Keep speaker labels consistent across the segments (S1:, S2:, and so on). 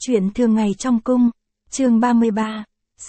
S1: Chuyện thường ngày trong cung, chương 33,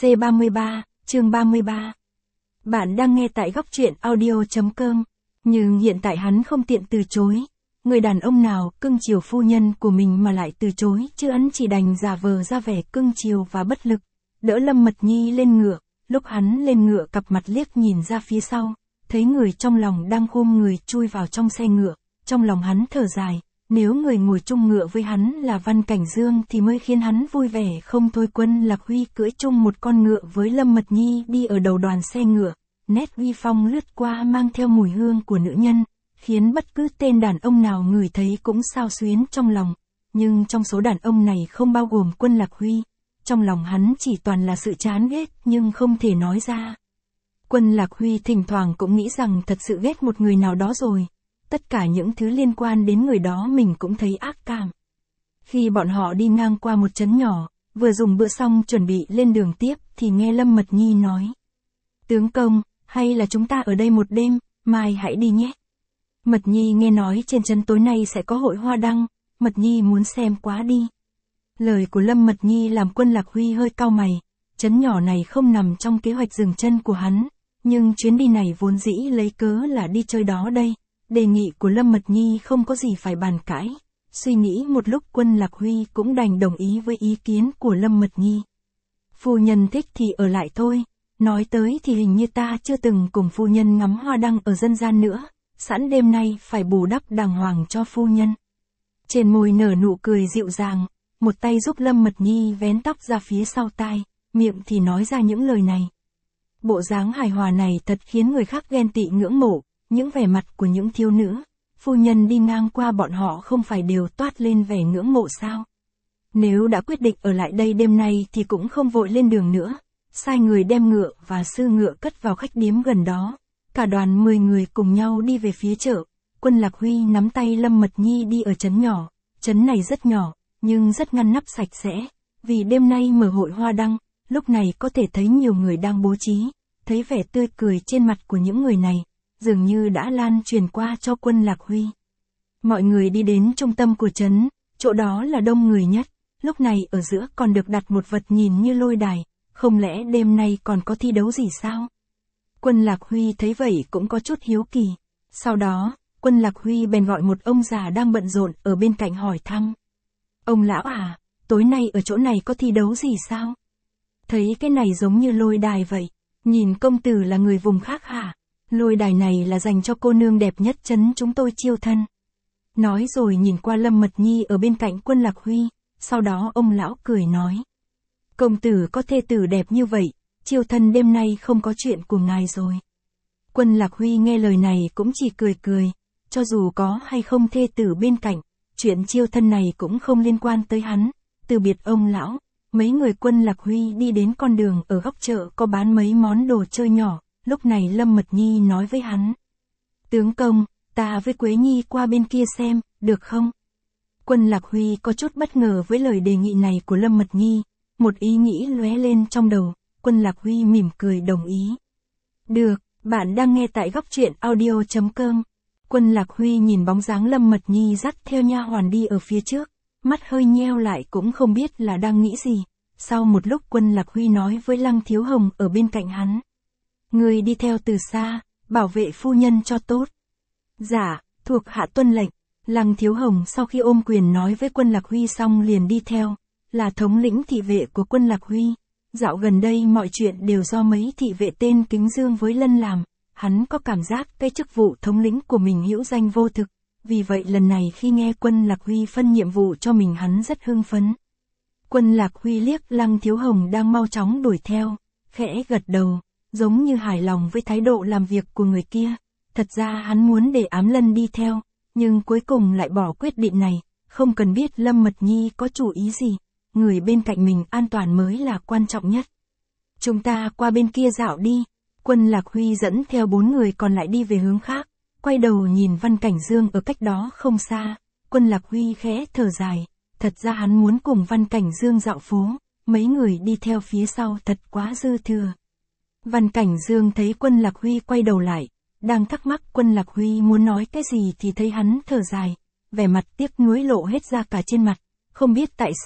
S1: C33, chương 33. Bạn đang nghe tại góc truyện audio.com, nhưng hiện tại hắn không tiện từ chối. Người đàn ông nào cưng chiều phu nhân của mình mà lại từ chối, chứ hắn chỉ đành giả vờ ra vẻ cưng chiều và bất lực. Đỡ Lâm Mật Nhi lên ngựa, lúc hắn lên ngựa cặp mặt liếc nhìn ra phía sau, thấy người trong lòng đang khom người chui vào trong xe ngựa, trong lòng hắn thở dài. Nếu người ngồi chung ngựa với hắn là Văn Cảnh Dương thì mới khiến hắn vui vẻ không thôi. Quân Lạc Huy cưỡi chung một con ngựa với Lâm Mật Nhi đi ở đầu đoàn xe ngựa, nét uy phong lướt qua mang theo mùi hương của nữ nhân, khiến bất cứ tên đàn ông nào ngửi thấy cũng xao xuyến trong lòng. Nhưng trong số đàn ông này không bao gồm Quân Lạc Huy, trong lòng hắn chỉ toàn là sự chán ghét nhưng không thể nói ra. Quân Lạc Huy thỉnh thoảng cũng nghĩ rằng thật sự ghét một người nào đó rồi. Tất cả những thứ liên quan đến người đó mình cũng thấy ác cảm. Khi bọn họ đi ngang qua một trấn nhỏ, vừa dùng bữa xong chuẩn bị lên đường tiếp thì nghe Lâm Mật Nhi nói: "Tướng công, hay là chúng ta ở đây một đêm, mai hãy đi nhé." Mật Nhi nghe nói trên trấn tối nay sẽ có hội hoa đăng, Mật Nhi muốn xem quá đi. Lời của Lâm Mật Nhi làm Quân Lạc Huy hơi cau mày, trấn nhỏ này không nằm trong kế hoạch dừng chân của hắn, nhưng chuyến đi này vốn dĩ lấy cớ là đi chơi đó đây. Đề nghị của Lâm Mật Nhi không có gì phải bàn cãi. Suy nghĩ một lúc Quân Lạc Huy cũng đành đồng ý với ý kiến của Lâm Mật Nhi. Phu nhân thích thì ở lại thôi. Nói tới thì hình như ta chưa từng cùng phu nhân ngắm hoa đăng ở dân gian nữa. Sẵn đêm nay phải bù đắp đàng hoàng cho phu nhân. Trên môi nở nụ cười dịu dàng, một tay giúp Lâm Mật Nhi vén tóc ra phía sau tai, miệng thì nói ra những lời này. Bộ dáng hài hòa này thật khiến người khác ghen tị ngưỡng mộ. Những vẻ mặt của những thiếu nữ, phu nhân đi ngang qua bọn họ không phải đều toát lên vẻ ngưỡng mộ sao? Nếu đã quyết định ở lại đây đêm nay thì cũng không vội lên đường nữa, sai người đem ngựa và sư ngựa cất vào khách điếm gần đó. Cả đoàn 10 người cùng nhau đi về phía chợ. Quân Lạc Huy nắm tay Lâm Mật Nhi đi ở trấn nhỏ. Trấn này rất nhỏ, nhưng rất ngăn nắp sạch sẽ, vì đêm nay mở hội hoa đăng, lúc này có thể thấy nhiều người đang bố trí, thấy vẻ tươi cười trên mặt của những người này dường như đã lan truyền qua cho Quân Lạc Huy. Mọi người đi đến trung tâm của trấn, chỗ đó là đông người nhất, lúc này ở giữa còn được đặt một vật nhìn như lôi đài, không lẽ đêm nay còn có thi đấu gì sao? Quân Lạc Huy thấy vậy cũng có chút hiếu kỳ. Sau đó, Quân Lạc Huy bèn gọi một ông già đang bận rộn ở bên cạnh hỏi thăm. "Ông lão à, tối nay ở chỗ này có thi đấu gì sao? Thấy cái này giống như lôi đài vậy, nhìn công tử là người vùng khác hả? Lôi đài này là dành cho cô nương đẹp nhất trấn chúng tôi chiêu thân." Nói rồi nhìn qua Lâm Mật Nhi ở bên cạnh Quân Lạc Huy, sau đó ông lão cười nói: "Công tử có thê tử đẹp như vậy, chiêu thân đêm nay không có chuyện của ngài rồi." Quân Lạc Huy nghe lời này cũng chỉ cười cười, cho dù có hay không thê tử bên cạnh, chuyện chiêu thân này cũng không liên quan tới hắn. Từ biệt ông lão, mấy người Quân Lạc Huy đi đến con đường ở góc chợ có bán mấy món đồ chơi nhỏ. Lúc này Lâm Mật Nhi nói với hắn: "Tướng công, ta với Quế Nhi qua bên kia xem, được không?" Quân Lạc Huy có chút bất ngờ với lời đề nghị này của Lâm Mật Nhi, một ý nghĩ lóe lên trong đầu, Quân Lạc Huy mỉm cười đồng ý. "Được, bạn đang nghe tại góc truyện audio.com." Quân Lạc Huy nhìn bóng dáng Lâm Mật Nhi dắt theo nha hoàn đi ở phía trước, mắt hơi nheo lại cũng không biết là đang nghĩ gì. Sau một lúc Quân Lạc Huy nói với Lăng Thiếu Hồng ở bên cạnh hắn: "Người đi theo từ xa, bảo vệ phu nhân cho tốt." "Dạ, thuộc hạ tuân lệnh." Lăng Thiếu Hồng sau khi ôm quyền nói với Quân Lạc Huy xong liền đi theo, là thống lĩnh thị vệ của Quân Lạc Huy. Dạo gần đây mọi chuyện đều do mấy thị vệ tên Kính Dương với Lân làm, hắn có cảm giác cái chức vụ thống lĩnh của mình hữu danh vô thực, vì vậy lần này khi nghe Quân Lạc Huy phân nhiệm vụ cho mình hắn rất hưng phấn. Quân Lạc Huy liếc Lăng Thiếu Hồng đang mau chóng đuổi theo, khẽ gật đầu, giống như hài lòng với thái độ làm việc của người kia. Thật ra hắn muốn để Ám Lân đi theo, nhưng cuối cùng lại bỏ quyết định này, không cần biết Lâm Mật Nhi có chủ ý gì, người bên cạnh mình an toàn mới là quan trọng nhất. "Chúng ta qua bên kia dạo đi." Quân Lạc Huy dẫn theo 4 người còn lại đi về hướng khác, quay đầu nhìn Văn Cảnh Dương ở cách đó không xa. Quân Lạc Huy khẽ thở dài, thật ra hắn muốn cùng Văn Cảnh Dương dạo phố, mấy người đi theo phía sau thật quá dư thừa. Văn Cảnh Dương thấy Quân Lạc Huy quay đầu lại, đang thắc mắc Quân Lạc Huy muốn nói cái gì thì thấy hắn thở dài, vẻ mặt tiếc nuối lộ hết ra cả trên mặt, không biết tại sao,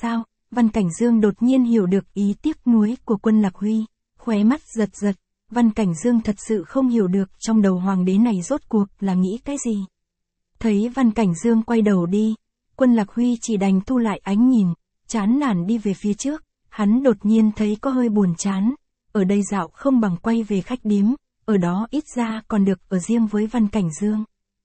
S1: Văn Cảnh Dương đột nhiên hiểu được ý tiếc nuối của Quân Lạc Huy, khóe mắt giật giật, Văn Cảnh Dương thật sự không hiểu được trong đầu hoàng đế này rốt cuộc là nghĩ cái gì. Thấy Văn Cảnh Dương quay đầu đi, Quân Lạc Huy chỉ đành thu lại ánh nhìn, chán nản đi về phía trước, hắn đột nhiên thấy có hơi buồn chán, ở đây dạo không bằng quay về khách điếm, ở đó ít ra còn được ở riêng với Văn Cảnh Dương.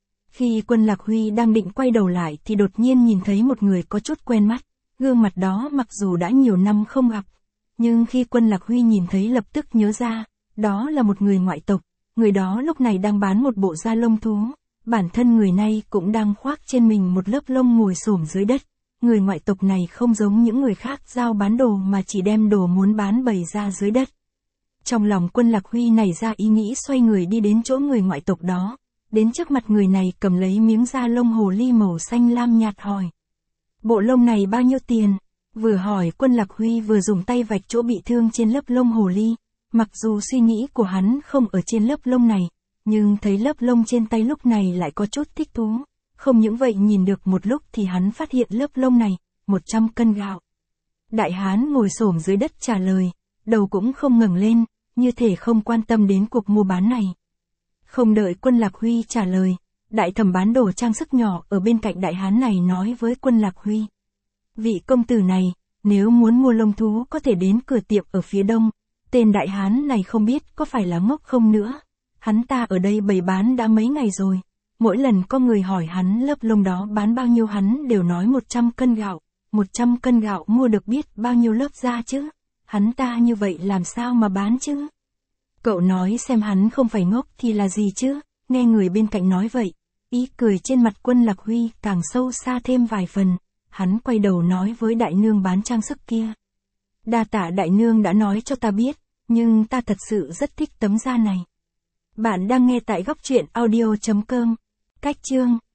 S1: Khi Quân Lạc Huy đang định quay đầu lại thì đột nhiên nhìn thấy một người có chút quen mắt, gương mặt đó mặc dù đã nhiều năm không gặp, nhưng khi Quân Lạc Huy nhìn thấy lập tức nhớ ra, đó là một người ngoại tộc, người đó lúc này đang bán một bộ da lông thú, bản thân người này cũng đang khoác trên mình một lớp lông ngồi xổm dưới đất. Người ngoại tộc này không giống những người khác giao bán đồ mà chỉ đem đồ muốn bán bày ra dưới đất. Trong lòng Quân Lạc Huy nảy ra ý nghĩ xoay người đi đến chỗ người ngoại tộc đó, đến trước mặt người này cầm lấy miếng da lông hồ ly màu xanh lam nhạt hỏi. Bộ lông này bao nhiêu tiền? Vừa hỏi Quân Lạc Huy vừa dùng tay vạch chỗ bị thương trên lớp lông hồ ly, mặc dù suy nghĩ của hắn không ở trên lớp lông này, nhưng thấy lớp lông trên tay lúc này lại có chút thích thú. Không những vậy nhìn được một lúc thì hắn phát hiện lớp lông này, 100 cân gạo. Đại hán ngồi xổm dưới đất trả lời, đầu cũng không ngẩng lên, như thể không quan tâm đến cuộc mua bán này. Không đợi Quân Lạc Huy trả lời, đại thẩm bán đồ trang sức nhỏ ở bên cạnh đại hán này nói với Quân Lạc Huy. Vị công tử này, nếu muốn mua lông thú có thể đến cửa tiệm ở phía đông, tên đại hán này không biết có phải là ngốc không nữa. Hắn ta ở đây bày bán đã mấy ngày rồi. Mỗi lần có người hỏi hắn lớp lông đó bán bao nhiêu hắn đều nói 100 cân gạo, 100 cân gạo mua được biết bao nhiêu lớp da chứ, hắn ta như vậy làm sao mà bán chứ? Cậu nói xem hắn không phải ngốc thì là gì chứ, nghe người bên cạnh nói vậy, ý cười trên mặt Quân Lạc Huy càng sâu xa thêm vài phần, hắn quay đầu nói với đại nương bán trang sức kia. Đa tạ đại nương đã nói cho ta biết, nhưng ta thật sự rất thích tấm da này. Bạn đang nghe tại góc truyện audio.com. Cách chương